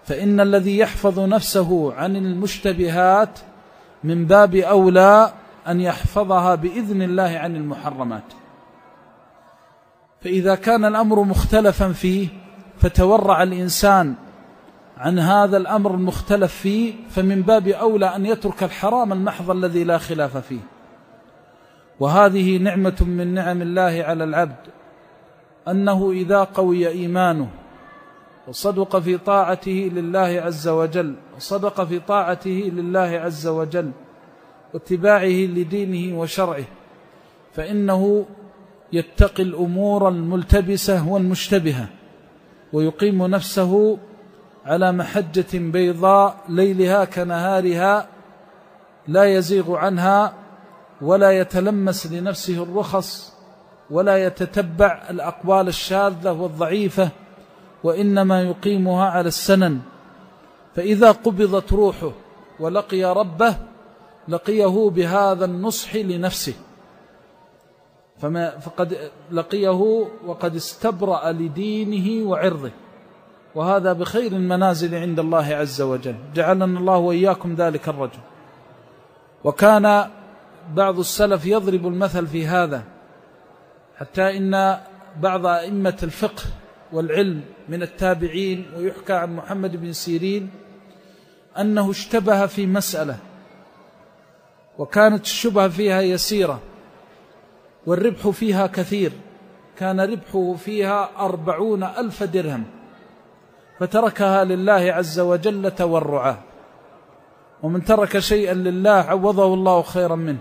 فإن الذي يحفظ نفسه عن المشتبهات من باب أولى أن يحفظها بإذن الله عن المحرمات. فإذا كان الأمر مختلفا فيه فتورع الإنسان عن هذا الأمر المختلف فيه، فمن باب أولى أن يترك الحرام المحض الذي لا خلاف فيه. وهذه نعمة من نعم الله على العبد، أنه إذا قوي إيمانه وصدق في طاعته لله عز وجل، وصدق في طاعته لله عز وجل واتباعه لدينه وشرعه، فإنه يتقي الأمور الملتبسة والمشتبهة، ويقيم نفسه على محجة بيضاء ليلها كنهارها، لا يزيغ عنها ولا يتلمس لنفسه الرخص ولا يتتبع الأقوال الشاذة والضعيفة، وإنما يقيمها على السنن. فإذا قبضت روحه ولقي ربه لقيه بهذا النصح لنفسه، فقد لقيه وقد استبرأ لدينه وعرضه، وهذا بخير المنازل عند الله عز وجل، جعلنا الله وإياكم ذلك الرجل. وكان بعض السلف يضرب المثل في هذا، حتى إن بعض أئمة الفقه والعلم من التابعين، ويحكى عن محمد بن سيرين أنه اشتبه في مسألة وكانت الشبهة فيها يسيرة والربح فيها كثير، كان ربحه فيها 40,000 درهم، فتركها لله عز وجل تورعا. ومن ترك شيئا لله عوضه الله خيرا منه.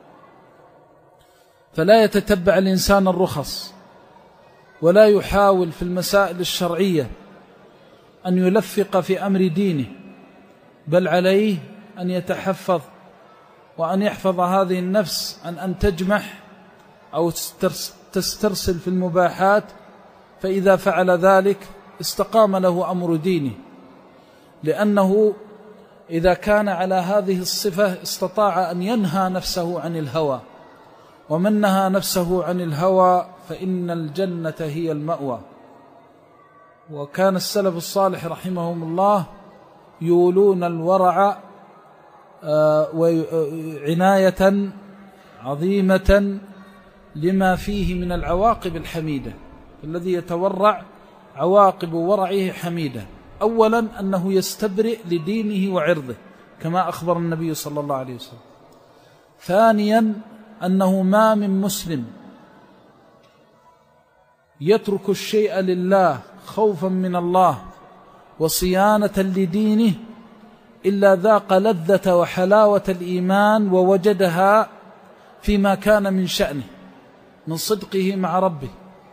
فلا يتتبع الإنسان الرخص، ولا يحاول في المسائل الشرعية أن يلفق في أمر دينه، بل عليه أن يتحفظ وأن يحفظ هذه النفس عن أن تجمح أو تسترسل في المباحات، فإذا فعل ذلك استقام له أمر دينه، لأنه إذا كان على هذه الصفة استطاع أن ينهى نفسه عن الهوى، ومن نهى نفسه عن الهوى فإن الجنة هي المأوى. وكان السلف الصالح رحمهم الله يولون الورع عناية عظيمة لما فيه من العواقب الحميدة. الذي يتورع عواقب ورعه حميدة، أولا أنه يستبرئ لدينه وعرضه كما أخبر النبي صلى الله عليه وسلم. ثانيا أنه ما من مسلم يترك الشيء لله خوفا من الله وصيانة لدينه إلا ذاق لذة وحلاوة الإيمان، ووجدها فيما كان من شأنه من صدقه مع ربه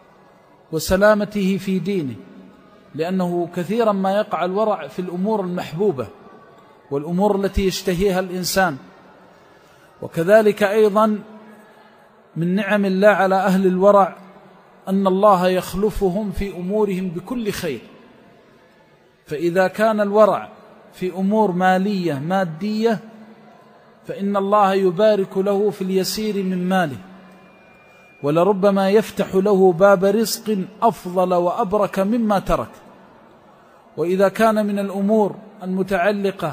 وسلامته في دينه، لأنه كثيرا ما يقع الورع في الأمور المحبوبة والأمور التي يشتهيها الإنسان. وكذلك أيضا من نعم الله على أهل الورع أن الله يخلفهم في أمورهم بكل خير. فإذا كان الورع في أمور مالية مادية فإن الله يبارك له في اليسير من ماله، ولربما يفتح له باب رزق أفضل وأبرك مما ترك. وإذا كان من الأمور المتعلقة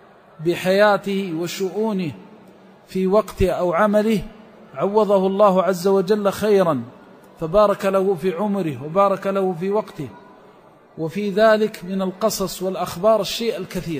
بحياته وشؤونه في وقته أو عمله عوضه الله عز وجل خيرا، فبارك له في عمره وبارك له في وقته. وفي ذلك من القصص والأخبار الشيء الكثير،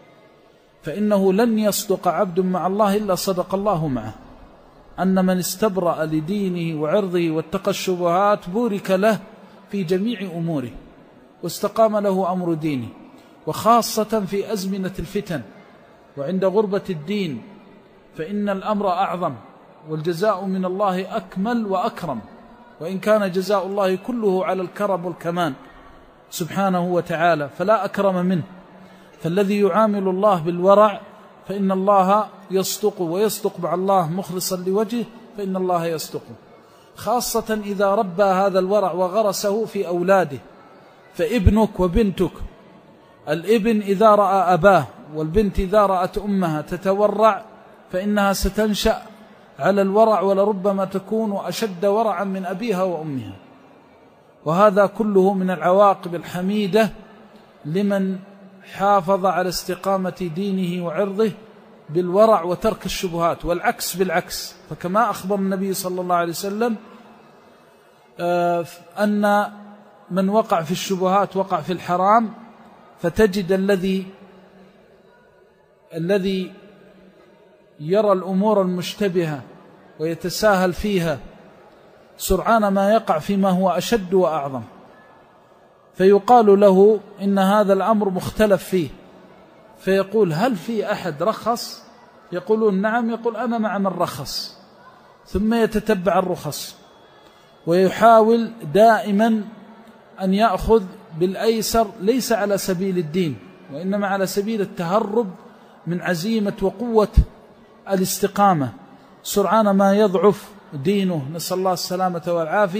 فإنه لن يصدق عبد مع الله إلا صدق الله معه. أن من استبرأ لدينه وعرضه واتقى الشبهات بورك له في جميع أموره واستقام له أمر دينه، وخاصة في أزمنة الفتن وعند غربة الدين، فإن الأمر أعظم والجزاء من الله أكمل وأكرم، وإن كان جزاء الله كله على الكرم والكمان سبحانه وتعالى فلا أكرم منه. فالذي يعامل الله بالورع فإن الله يصدق، ويصدق مع الله مخلصا لوجهه فإن الله يصدقه، خاصة إذا ربى هذا الورع وغرسه في أولاده. فابنك وبنتك، الابن إذا رأى أباه والبنت إذا رأت أمها تتورع فإنها ستنشأ على الورع، ولربما تكون أشد ورعا من أبيها وأمها. وهذا كله من العواقب الحميدة لمن حافظ على استقامة دينه وعرضه بالورع وترك الشبهات، والعكس بالعكس. فكما أخبر النبي صلى الله عليه وسلم أن من وقع في الشبهات وقع في الحرام، فتجد الذي يرى الأمور المشتبهة ويتساهل فيها سرعان ما يقع فيما هو أشد وأعظم، فيقال له إن هذا الأمر مختلف فيه، فيقول هل في أحد رخص؟ يقولون نعم، يقول أنا مع من رخص، ثم يتتبع الرخص ويحاول دائما أن يأخذ بالأيسر، ليس على سبيل الدين وإنما على سبيل التهرب من عزيمة وقوة الاستقامة. سرعان ما يضعف دينه، نسأل الله السلامة والعافية.